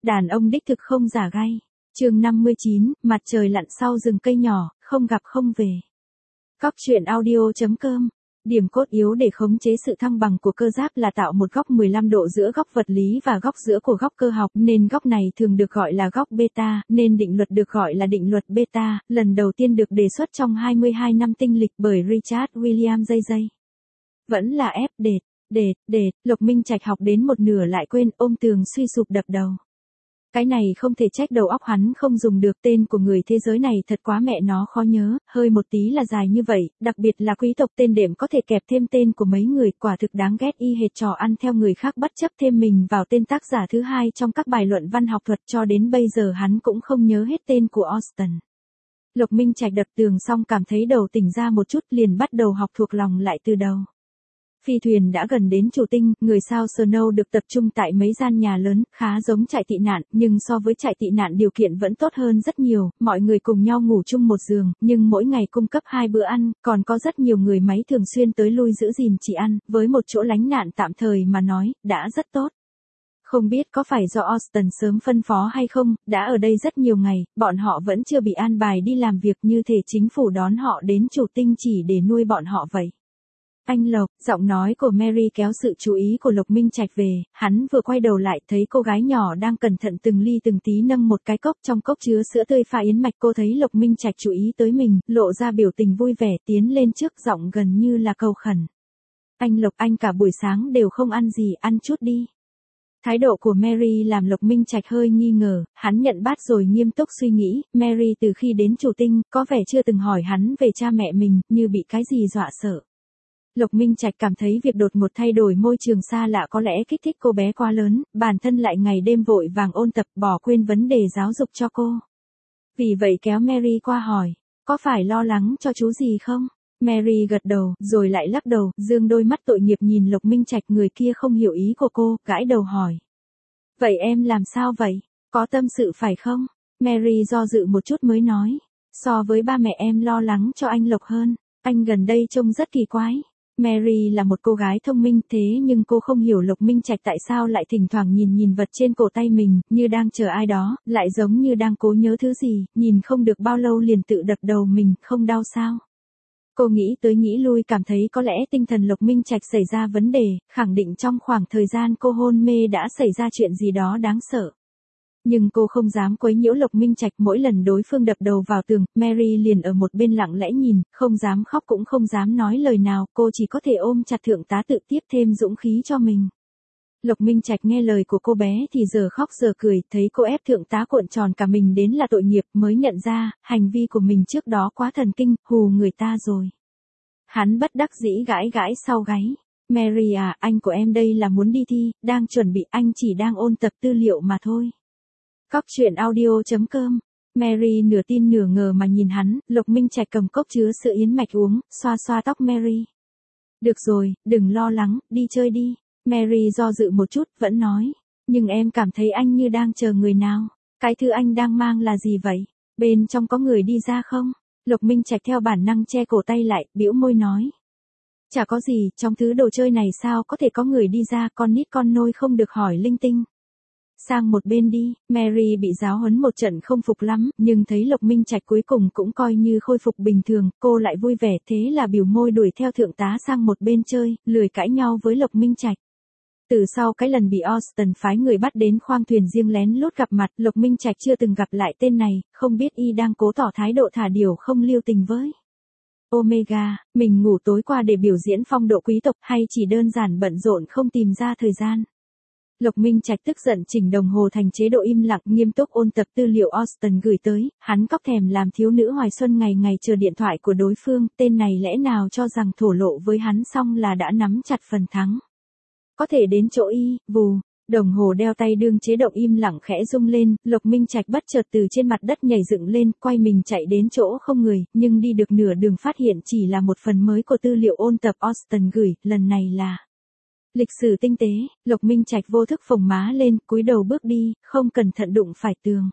Đàn ông đích thực không giả gai. Chương 59, mặt trời lặn sau rừng cây nhỏ, không gặp không về. Góc truyện audio.com. Điểm cốt yếu để khống chế sự thăng bằng của cơ giáp là tạo một góc 15 độ giữa góc vật lý và góc giữa của góc cơ học, nên góc này thường được gọi là góc beta, nên định luật được gọi là định luật beta, lần đầu tiên được đề xuất trong 22 năm tinh lịch bởi Richard William J.J. Vẫn là F đệt, Lộc Minh Trạch học đến một nửa lại quên, ôm tường suy sụp đập đầu. Cái này không thể trách đầu óc hắn không dùng được, tên của người thế giới này thật quá mẹ nó khó nhớ, hơi một tí là dài như vậy, đặc biệt là quý tộc tên đệm có thể kẹp thêm tên của mấy người, quả thực đáng ghét, y hệt trò ăn theo người khác bất chấp thêm mình vào tên tác giả thứ hai trong các bài luận văn học thuật, cho đến bây giờ hắn cũng không nhớ hết tên của Austen. Lộc Minh Trạch đập tường xong cảm thấy đầu tỉnh ra một chút, liền bắt đầu học thuộc lòng lại từ đầu. Phi thuyền đã gần đến chủ tinh, người sao Snow được tập trung tại mấy gian nhà lớn, khá giống trại tị nạn, nhưng so với trại tị nạn điều kiện vẫn tốt hơn rất nhiều, mọi người cùng nhau ngủ chung một giường, nhưng mỗi ngày cung cấp 2 bữa ăn, còn có rất nhiều người máy thường xuyên tới lui giữ gìn chỉ ăn, với một chỗ lánh nạn tạm thời mà nói, đã rất tốt. Không biết có phải do Austen sớm phân phó hay không, đã ở đây rất nhiều ngày, bọn họ vẫn chưa bị an bài đi làm việc, như thể chính phủ đón họ đến chủ tinh chỉ để nuôi bọn họ vậy. Anh Lộc, giọng nói của Mary kéo sự chú ý của Lộc Minh Trạch về, hắn vừa quay đầu lại thấy cô gái nhỏ đang cẩn thận từng ly từng tí nâng một cái cốc, trong cốc chứa sữa tươi pha yến mạch. Cô thấy Lộc Minh Trạch chú ý tới mình, lộ ra biểu tình vui vẻ, tiến lên trước, giọng gần như là cầu khẩn. Anh Lộc, anh cả buổi sáng đều không ăn gì, ăn chút đi. Thái độ của Mary làm Lộc Minh Trạch hơi nghi ngờ, hắn nhận bát rồi nghiêm túc suy nghĩ, Mary từ khi đến chủ tinh, có vẻ chưa từng hỏi hắn về cha mẹ mình, như bị cái gì dọa sợ. Lộc Minh Trạch cảm thấy việc đột ngột thay đổi môi trường xa lạ có lẽ kích thích cô bé quá lớn, bản thân lại ngày đêm vội vàng ôn tập, bỏ quên vấn đề giáo dục cho cô. Vì vậy kéo Mary qua hỏi, có phải lo lắng cho chú gì không? Mary gật đầu, rồi lại lắc đầu, dương đôi mắt tội nghiệp nhìn Lộc Minh Trạch, người kia không hiểu ý của cô, gãi đầu hỏi. Vậy em làm sao vậy? Có tâm sự phải không? Mary do dự một chút mới nói, so với ba mẹ em lo lắng cho anh Lộc hơn, anh gần đây trông rất kỳ quái. Mary là một cô gái thông minh, thế nhưng cô không hiểu Lộc Minh Trạch tại sao lại thỉnh thoảng nhìn vật trên cổ tay mình, như đang chờ ai đó, lại giống như đang cố nhớ thứ gì, nhìn không được bao lâu liền tự đập đầu mình, không đau sao? Cô nghĩ tới nghĩ lui, cảm thấy có lẽ tinh thần Lộc Minh Trạch xảy ra vấn đề, khẳng định trong khoảng thời gian cô hôn mê đã xảy ra chuyện gì đó đáng sợ. Nhưng cô không dám quấy nhiễu Lộc Minh Trạch, mỗi lần đối phương đập đầu vào tường, Mary liền ở một bên lặng lẽ nhìn, không dám khóc cũng không dám nói lời nào, cô chỉ có thể ôm chặt thượng tá tự tiếp thêm dũng khí cho mình. Lộc Minh Trạch nghe lời của cô bé thì giờ khóc giờ cười, thấy cô ép thượng tá cuộn tròn cả mình đến là tội nghiệp, mới nhận ra, hành vi của mình trước đó quá thần kinh, hù người ta rồi. Hắn bất đắc dĩ gãi gãi sau gáy. Mary à, anh của em đây là muốn đi thi, đang chuẩn bị, anh chỉ đang ôn tập tư liệu mà thôi. Góc truyện audio.com. Mary nửa tin nửa ngờ mà nhìn hắn, Lộc Minh Trạch cầm cốc chứa sữa yến mạch uống, xoa xoa tóc Mary. Được rồi, đừng lo lắng, đi chơi đi. Mary do dự một chút, vẫn nói. Nhưng em cảm thấy anh như đang chờ người nào. Cái thứ anh đang mang là gì vậy? Bên trong có người đi ra không? Lộc Minh Trạch theo bản năng che cổ tay lại, bĩu môi nói. Chả có gì, trong thứ đồ chơi này sao có thể có người đi ra, con nít con nôi không được hỏi linh tinh. Sang một bên đi, Mary bị giáo huấn một trận không phục lắm, nhưng thấy Lộc Minh Trạch cuối cùng cũng coi như khôi phục bình thường, cô lại vui vẻ, thế là biểu môi đuổi theo thượng tá sang một bên chơi, lười cãi nhau với Lộc Minh Trạch. Từ sau cái lần bị Austen phái người bắt đến khoang thuyền riêng lén lút gặp mặt, Lộc Minh Trạch chưa từng gặp lại tên này, không biết y đang cố tỏ thái độ thả điều không lưu tình với Omega, mình ngủ tối qua để biểu diễn phong độ quý tộc hay chỉ đơn giản bận rộn không tìm ra thời gian. Lộc Minh Trạch tức giận chỉnh đồng hồ thành chế độ im lặng, nghiêm túc ôn tập tư liệu Austen gửi tới, hắn cóc thèm làm thiếu nữ hoài xuân ngày ngày chờ điện thoại của đối phương, tên này lẽ nào cho rằng thổ lộ với hắn xong là đã nắm chặt phần thắng. Có thể đến chỗ y, vù, đồng hồ đeo tay đương chế độ im lặng khẽ rung lên, Lộc Minh Trạch bất chợt từ trên mặt đất nhảy dựng lên, quay mình chạy đến chỗ không người, nhưng đi được nửa đường phát hiện chỉ là một phần mới của tư liệu ôn tập Austen gửi, lần này là lịch sử tinh tế. Lộc Minh Trạch vô thức phồng má lên, cúi đầu bước đi, không cẩn thận đụng phải tường.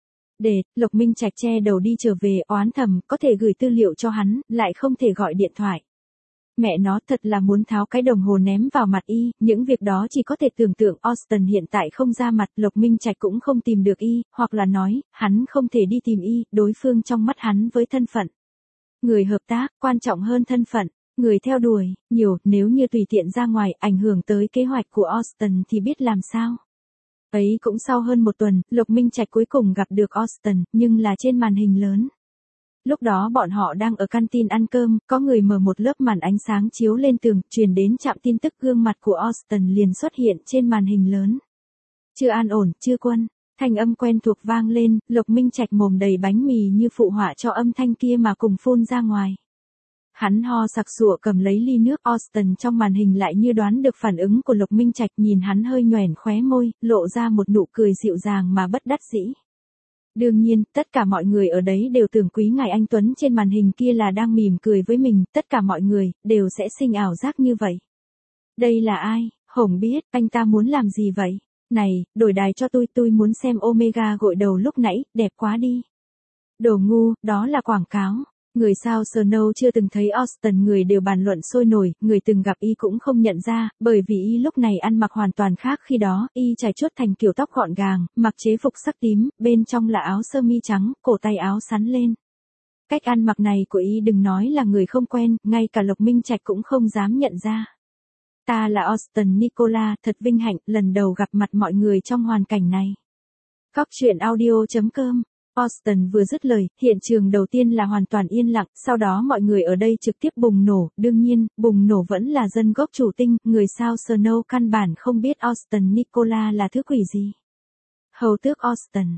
Lộc Minh Trạch che đầu đi trở về, oán thầm, có thể gửi tư liệu cho hắn, lại không thể gọi điện thoại. Mẹ nó thật là muốn tháo cái đồng hồ ném vào mặt y, những việc đó chỉ có thể tưởng tượng. Austin hiện tại không ra mặt, Lộc Minh Trạch cũng không tìm được y, hoặc là nói, hắn không thể đi tìm y, đối phương trong mắt hắn với thân phận người hợp tác, quan trọng hơn thân phận người theo đuổi, nhiều, nếu như tùy tiện ra ngoài, ảnh hưởng tới kế hoạch của Austin thì biết làm sao. Ấy cũng sau hơn một tuần, Lộc Minh Trạch cuối cùng gặp được Austin, nhưng là trên màn hình lớn. Lúc đó bọn họ đang ở canteen ăn cơm, có người mở một lớp màn ánh sáng chiếu lên tường, truyền đến trạm tin tức, gương mặt của Austin liền xuất hiện trên màn hình lớn. Chưa an ổn, chưa quân. Thanh âm quen thuộc vang lên, Lộc Minh Trạch mồm đầy bánh mì như phụ họa cho âm thanh kia mà cùng phun ra ngoài. Hắn ho sặc sụa cầm lấy ly nước. Austin trong màn hình lại như đoán được phản ứng của Lộc Minh Trạch, nhìn hắn hơi nhoẻn khóe môi, lộ ra một nụ cười dịu dàng mà bất đắc dĩ. Đương nhiên, tất cả mọi người ở đấy đều tưởng quý ngài anh Tuấn trên màn hình kia là đang mỉm cười với mình, tất cả mọi người đều sẽ sinh ảo giác như vậy. Đây là ai? Hổng biết, anh ta muốn làm gì vậy? Này, đổi đài cho tôi muốn xem Omega gội đầu lúc nãy, đẹp quá đi. Đồ ngu, đó là quảng cáo. Người sao Snow chưa từng thấy Austin, người đều bàn luận sôi nổi, người từng gặp y cũng không nhận ra, bởi vì y lúc này ăn mặc hoàn toàn khác khi đó, y trải chuốt thành kiểu tóc gọn gàng, mặc chế phục sắc tím, bên trong là áo sơ mi trắng, cổ tay áo sắn lên. Cách ăn mặc này của y đừng nói là người không quen, ngay cả Lộc Minh Trạch cũng không dám nhận ra. Ta là Austin Nicola, thật vinh hạnh, lần đầu gặp mặt mọi người trong hoàn cảnh này. Góc truyện audio.com. Austin vừa dứt lời, hiện trường đầu tiên là hoàn toàn yên lặng, sau đó mọi người ở đây trực tiếp bùng nổ, đương nhiên, bùng nổ vẫn là dân gốc chủ tinh, người sao Snow căn bản không biết Austin Nicola là thứ quỷ gì. Hầu tước Austin,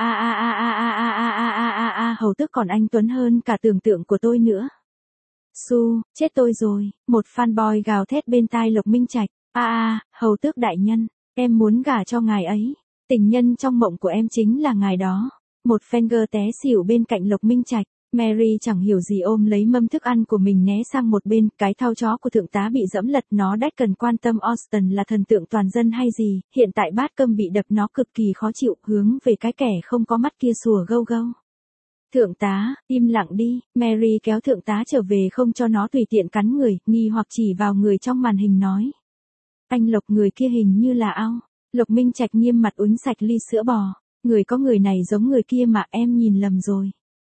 hầu tước còn anh Tuấn hơn cả tưởng tượng của tôi nữa. Su, chết tôi rồi, một fanboy gào thét bên tai Lộc Minh Trạch, hầu tước đại nhân, em muốn gả cho ngài ấy, tình nhân trong mộng của em chính là ngài đó. Một fan té xỉu bên cạnh Lộc Minh Trạch, Mary chẳng hiểu gì ôm lấy mâm thức ăn của mình né sang một bên, cái thau chó của thượng tá bị dẫm lật, nó đách cần quan tâm Austin là thần tượng toàn dân hay gì, hiện tại bát cơm bị đập nó cực kỳ khó chịu, hướng về cái kẻ không có mắt kia sủa gâu gâu. Thượng tá, im lặng đi, Mary kéo thượng tá trở về không cho nó tùy tiện cắn người, nghi hoặc chỉ vào người trong màn hình nói. Anh Lộc, người kia hình như là ao. Lộc Minh Trạch nghiêm mặt uống sạch ly sữa bò. Người có người này giống người kia mà, em nhìn lầm rồi.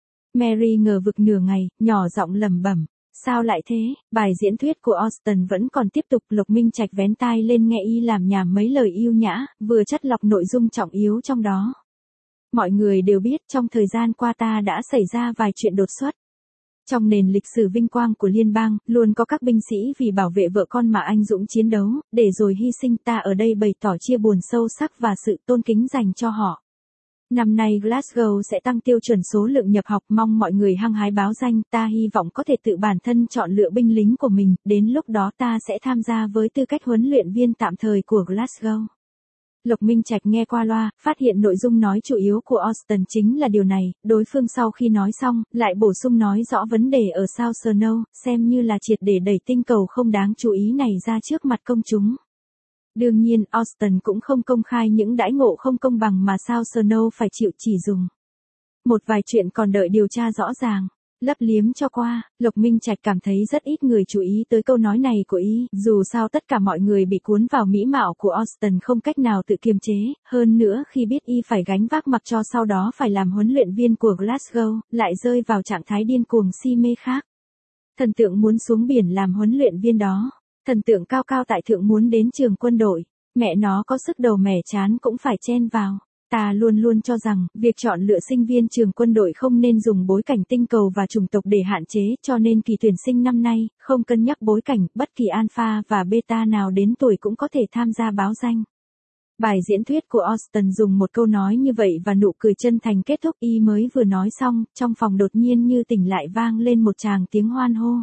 Mary ngờ vực nửa ngày, nhỏ giọng lẩm bẩm. Sao lại thế? Bài diễn thuyết của Austin vẫn còn tiếp tục. Lộc Minh Trạch vén tai lên nghe y làm nhảm mấy lời yêu nhã, vừa chắt lọc nội dung trọng yếu trong đó. Mọi người đều biết trong thời gian qua ta đã xảy ra vài chuyện đột xuất. Trong nền lịch sử vinh quang của liên bang, luôn có các binh sĩ vì bảo vệ vợ con mà anh dũng chiến đấu, để rồi hy sinh. Ta ở đây bày tỏ chia buồn sâu sắc và sự tôn kính dành cho họ. Năm nay Glasgow sẽ tăng tiêu chuẩn số lượng nhập học, mong mọi người hăng hái báo danh, ta hy vọng có thể tự bản thân chọn lựa binh lính của mình, đến lúc đó ta sẽ tham gia với tư cách huấn luyện viên tạm thời của Glasgow. Lộc Minh Trạch nghe qua loa, phát hiện nội dung nói chủ yếu của Austin chính là điều này, đối phương sau khi nói xong, lại bổ sung nói rõ vấn đề ở South Snow, xem như là triệt để đẩy tinh cầu không đáng chú ý này ra trước mặt công chúng. Đương nhiên, Austin cũng không công khai những đãi ngộ không công bằng mà South Snow phải chịu, chỉ dùng một vài chuyện còn đợi điều tra rõ ràng. Lấp liếm cho qua, Lộc Minh Trạch cảm thấy rất ít người chú ý tới câu nói này của y, dù sao tất cả mọi người bị cuốn vào mỹ mạo của Austin không cách nào tự kiềm chế, hơn nữa khi biết y phải gánh vác mặc cho sau đó phải làm huấn luyện viên của Glasgow, lại rơi vào trạng thái điên cuồng si mê khác. Thần tượng muốn xuống biển làm huấn luyện viên đó, thần tượng cao cao tại thượng muốn đến trường quân đội, mẹ nó có sức đầu mẻ chán cũng phải chen vào. Ta luôn luôn cho rằng, việc chọn lựa sinh viên trường quân đội không nên dùng bối cảnh tinh cầu và chủng tộc để hạn chế, cho nên kỳ tuyển sinh năm nay, không cân nhắc bối cảnh, bất kỳ alpha và beta nào đến tuổi cũng có thể tham gia báo danh. Bài diễn thuyết của Austin dùng một câu nói như vậy và nụ cười chân thành kết thúc. Y mới vừa nói xong, trong phòng đột nhiên như tỉnh lại vang lên một tràng tiếng hoan hô.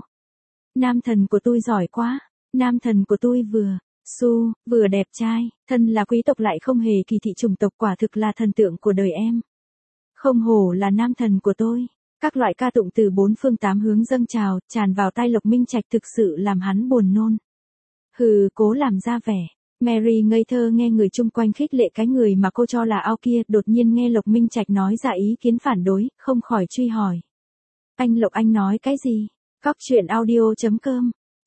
Nam thần của tôi giỏi quá, nam thần của tôi vừa đẹp trai, thân là quý tộc lại không hề kỳ thị chủng tộc, quả thực là thần tượng của đời em. Không hổ là nam thần của tôi. Các loại ca tụng từ bốn phương tám hướng dâng trào, tràn vào tai Lộc Minh Trạch thực sự làm hắn buồn nôn. Hừ, cố làm ra vẻ. Mary ngây thơ nghe người chung quanh khích lệ cái người mà cô cho là ao kia, đột nhiên nghe Lộc Minh Trạch nói ra ý kiến phản đối, không khỏi truy hỏi. Anh Lộc, anh nói cái gì? Góc truyện audio.com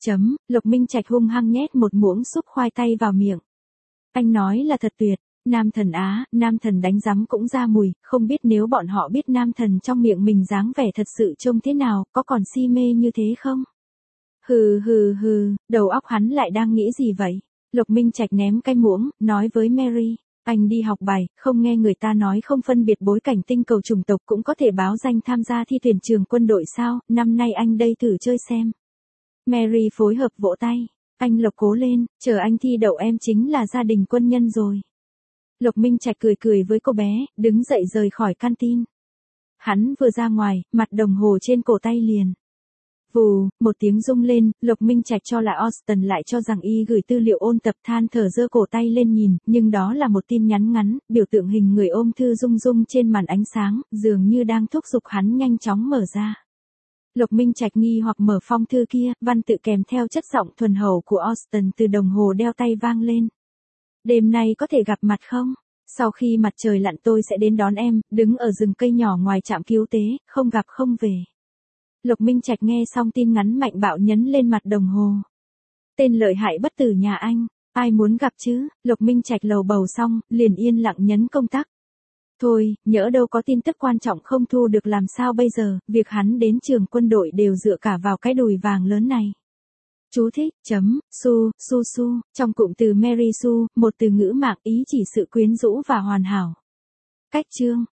Lục Minh Trạch hung hăng nhét một muỗng súp khoai tây vào miệng. Anh nói là thật tuyệt, nam thần á, nam thần đánh rắm cũng ra mùi, không biết nếu bọn họ biết nam thần trong miệng mình dáng vẻ thật sự trông thế nào, có còn si mê như thế không? Hừ, đầu óc hắn lại đang nghĩ gì vậy? Lục Minh Trạch ném cái muỗng, nói với Mary, anh đi học bài, không nghe người ta nói không phân biệt bối cảnh tinh cầu chủng tộc cũng có thể báo danh tham gia thi tuyển trường quân đội sao, năm nay anh đây thử chơi xem. Mary phối hợp vỗ tay, anh Lục cố lên, chờ anh thi đậu em chính là gia đình quân nhân rồi. Lục Minh Trạch cười với cô bé, đứng dậy rời khỏi canteen. Hắn vừa ra ngoài, mặt đồng hồ trên cổ tay liền. Vù, một tiếng rung lên, Lục Minh Trạch cho là Austin lại cho rằng y gửi tư liệu ôn tập, than thở giơ cổ tay lên nhìn, nhưng đó là một tin nhắn ngắn, biểu tượng hình người ôm thư rung trên màn ánh sáng, dường như đang thúc giục hắn nhanh chóng mở ra. Lục Minh Trạch nghi hoặc mở phong thư kia, văn tự kèm theo chất giọng thuần hậu của Austin từ đồng hồ đeo tay vang lên. Đêm nay có thể gặp mặt không? Sau khi mặt trời lặn tôi sẽ đến đón em, đứng ở rừng cây nhỏ ngoài trạm cứu tế, không gặp không về. Lục Minh Trạch nghe xong tin ngắn mạnh bạo nhấn lên mặt đồng hồ. Tên lợi hại bất tử nhà anh, ai muốn gặp chứ? Lục Minh Trạch lầu bầu xong, liền yên lặng nhấn công tắc. Thôi, nhỡ đâu có tin tức quan trọng không thu được làm sao bây giờ, việc hắn đến trường quân đội đều dựa cả vào cái đùi vàng lớn này. Chú thích, su, trong cụm từ Mary Su, một từ ngữ mạng ý chỉ sự quyến rũ và hoàn hảo. Cách chương.